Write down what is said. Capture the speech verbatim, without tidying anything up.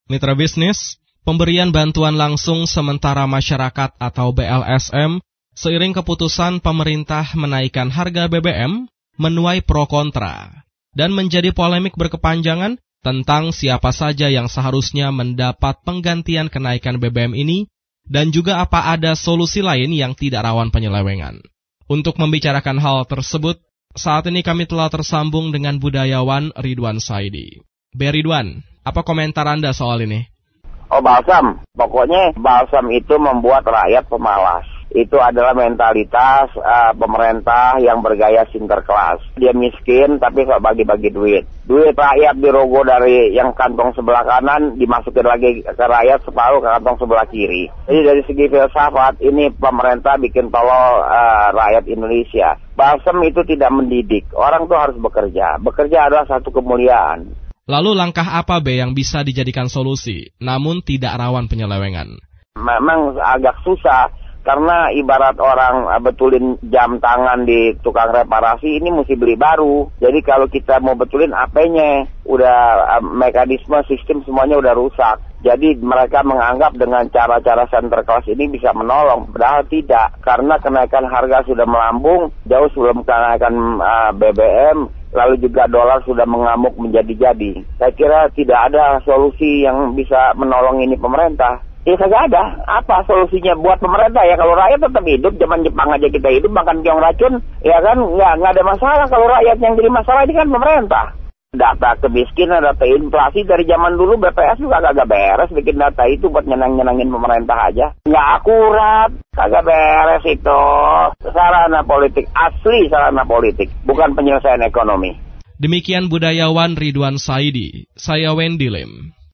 Mitra bisnis, pemberian bantuan langsung sementara masyarakat atau B L S M seiring keputusan pemerintah menaikkan harga B B M menuai pro kontra dan menjadi polemik berkepanjangan tentang siapa saja yang seharusnya mendapat penggantian kenaikan B B M ini dan juga apa ada solusi lain yang tidak rawan penyelewengan. Untuk membicarakan hal tersebut, saat ini kami telah tersambung dengan budayawan Ridwan Saidi. B. Ridwan, apa komentar Anda soal ini? Oh, balsam. Pokoknya balsam itu membuat rakyat pemalas. Itu adalah mentalitas uh, pemerintah yang bergaya sinterklas. Dia miskin tapi kok bagi-bagi duit. Duit rakyat dirogoh dari yang kantong sebelah kanan, dimasukin lagi ke rakyat separuh ke kantong sebelah kiri. Jadi dari segi filsafat, ini pemerintah bikin tolol uh, rakyat Indonesia. Balsam itu tidak mendidik. Orang tuh harus bekerja. Bekerja adalah satu kemuliaan. Lalu langkah apa B yang bisa dijadikan solusi, namun tidak rawan penyelewengan? Memang agak susah, karena ibarat orang betulin jam tangan di tukang reparasi, ini mesti beli baru. Jadi kalau kita mau betulin A P-nya, udah mekanisme sistem semuanya udah rusak. Jadi mereka menganggap dengan cara-cara sinterklas ini bisa menolong, padahal tidak. Karena kenaikan harga sudah melambung, jauh sebelum kenaikan uh, B B M, lalu juga dolar sudah mengamuk menjadi-jadi. Saya kira tidak ada solusi yang bisa menolong ini pemerintah. Ya kagak ada. Apa solusinya buat pemerintah ya? Kalau rakyat tetap hidup, zaman Jepang aja kita hidup makan keong racun, ya kan nggak nggak ada masalah. Kalau rakyat yang jadi masalah ini kan pemerintah. Data kemiskinan, data inflasi dari zaman dulu B P S juga kagak beres bikin data itu buat nyenang-nyenangin pemerintah aja. Nggak akurat, kagak beres itu. Sarana politik, asli sarana politik, bukan penyelesaian ekonomi. Demikian budayawan Ridwan Saidi, saya Wendy Lim.